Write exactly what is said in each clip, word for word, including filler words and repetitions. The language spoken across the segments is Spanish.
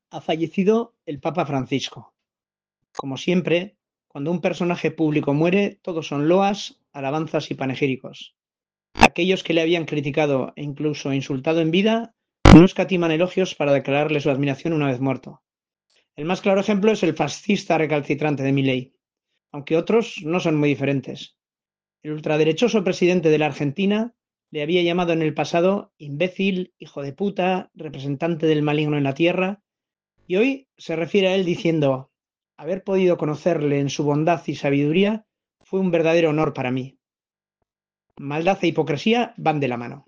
Ha fallecido el Papa Francisco. Como siempre, cuando un personaje público muere, todos son loas, alabanzas y panegíricos. Aquellos que le habían criticado e incluso insultado en vida no escatiman elogios para declararle su admiración una vez muerto. El más claro ejemplo es el fascista recalcitrante de Milei, aunque otros no son muy diferentes. El ultraderechoso presidente de la Argentina le había llamado en el pasado imbécil, hijo de puta, representante del maligno en la tierra, y hoy se refiere a él diciendo: haber podido conocerle en su bondad y sabiduría fue un verdadero honor para mí. Maldad e hipocresía van de la mano.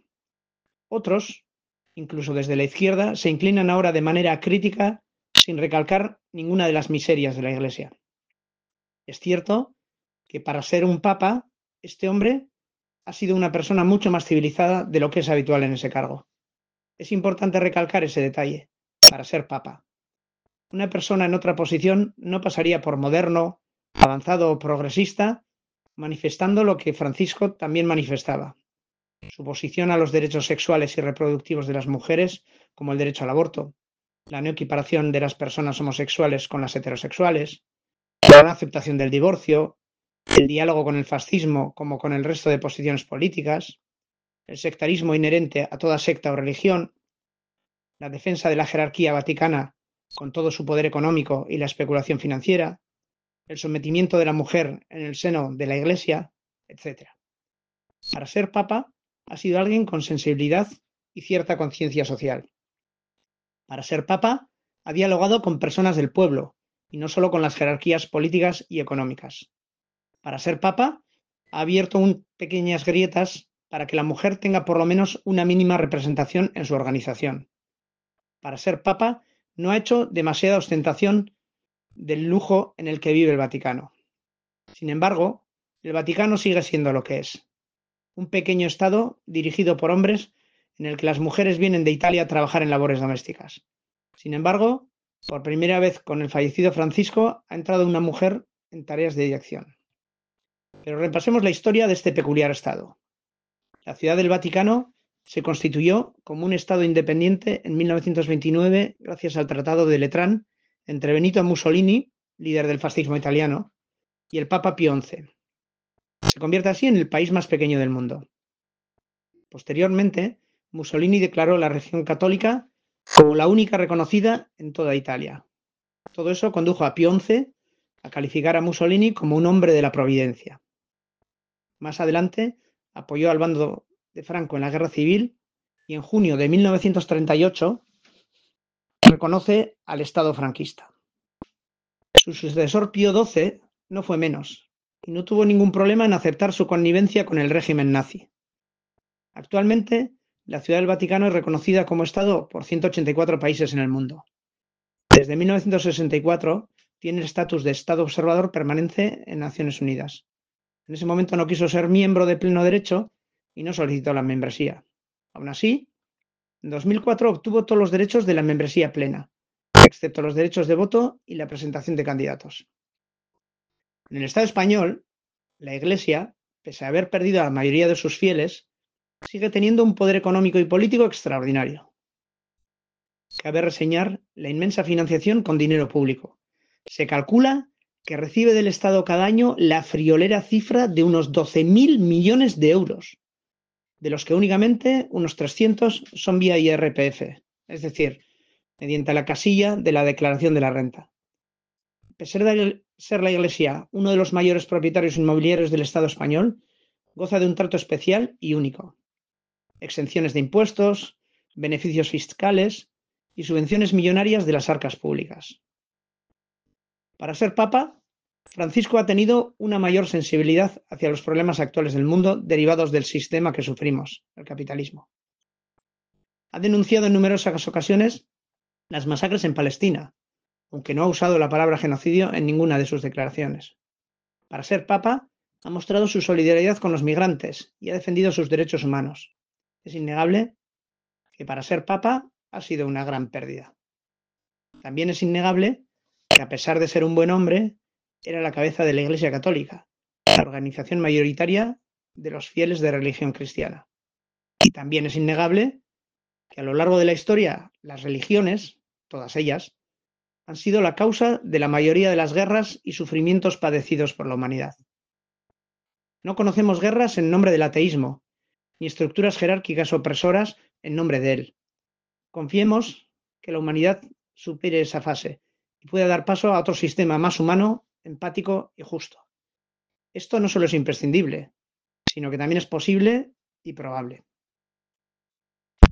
Otros, incluso desde la izquierda, se inclinan ahora de manera crítica sin recalcar ninguna de las miserias de la Iglesia. Es cierto que para ser un papa, este hombre ha sido una persona mucho más civilizada de lo que es habitual en ese cargo. Es importante recalcar ese detalle, para ser papa. Una persona en otra posición no pasaría por moderno, avanzado o progresista, manifestando lo que Francisco también manifestaba: su posición a los derechos sexuales y reproductivos de las mujeres, como el derecho al aborto, la no equiparación de las personas homosexuales con las heterosexuales, la no aceptación del divorcio, el diálogo con el fascismo como con el resto de posiciones políticas, el sectarismo inherente a toda secta o religión, la defensa de la jerarquía vaticana con todo su poder económico y la especulación financiera, el sometimiento de la mujer en el seno de la Iglesia, etcétera. Para ser papa, ha sido alguien con sensibilidad y cierta conciencia social. Para ser papa, ha dialogado con personas del pueblo y no solo con las jerarquías políticas y económicas. Para ser papa, ha abierto un, pequeñas grietas para que la mujer tenga por lo menos una mínima representación en su organización. Para ser papa, no ha hecho demasiada ostentación del lujo en el que vive el Vaticano. Sin embargo, el Vaticano sigue siendo lo que es: un pequeño estado dirigido por hombres en el que las mujeres vienen de Italia a trabajar en labores domésticas. Sin embargo, por primera vez con el fallecido Francisco ha entrado una mujer en tareas de dirección. Pero repasemos la historia de este peculiar estado. La Ciudad del Vaticano se constituyó como un estado independiente en mil novecientos veintinueve gracias al Tratado de Letrán entre Benito Mussolini, líder del fascismo italiano, y el Papa Pío once. Se convierte así en el país más pequeño del mundo. Posteriormente, Mussolini declaró la religión católica como la única reconocida en toda Italia. Todo eso condujo a Pío once a calificar a Mussolini como un hombre de la providencia. Más adelante, apoyó al bando de Franco en la Guerra Civil y en junio de mil novecientos treinta y ocho reconoce al Estado franquista. Su sucesor Pío doce no fue menos y no tuvo ningún problema en aceptar su connivencia con el régimen nazi. Actualmente, la Ciudad del Vaticano es reconocida como Estado por ciento ochenta y cuatro países en el mundo. Desde mil novecientos sesenta y cuatro tiene el estatus de Estado observador permanente en Naciones Unidas. En ese momento no quiso ser miembro de pleno derecho y no solicitó la membresía. Aún así, en dos mil cuatro obtuvo todos los derechos de la membresía plena, excepto los derechos de voto y la presentación de candidatos. En el Estado español, la Iglesia, pese a haber perdido a la mayoría de sus fieles, sigue teniendo un poder económico y político extraordinario. Cabe reseñar la inmensa financiación con dinero público. Se calcula que recibe del Estado cada año la friolera cifra de unos doce mil millones de euros, de los que únicamente unos trescientos son vía I R P F, es decir, mediante la casilla de la declaración de la renta. A pesar de ser la Iglesia uno de los mayores propietarios inmobiliarios del Estado español, goza de un trato especial y único: exenciones de impuestos, beneficios fiscales y subvenciones millonarias de las arcas públicas. Para ser papa, Francisco ha tenido una mayor sensibilidad hacia los problemas actuales del mundo derivados del sistema que sufrimos, el capitalismo. Ha denunciado en numerosas ocasiones las masacres en Palestina, aunque no ha usado la palabra genocidio en ninguna de sus declaraciones. Para ser papa, ha mostrado su solidaridad con los migrantes y ha defendido sus derechos humanos. Es innegable que para ser papa ha sido una gran pérdida. También es innegable que, a pesar de ser un buen hombre, era la cabeza de la Iglesia Católica, la organización mayoritaria de los fieles de religión cristiana. Y también es innegable que a lo largo de la historia las religiones, todas ellas, han sido la causa de la mayoría de las guerras y sufrimientos padecidos por la humanidad. No conocemos guerras en nombre del ateísmo, ni estructuras jerárquicas opresoras en nombre de él. Confiemos que la humanidad supere esa fase y pueda dar paso a otro sistema más humano, empático y justo. Esto no solo es imprescindible, sino que también es posible y probable.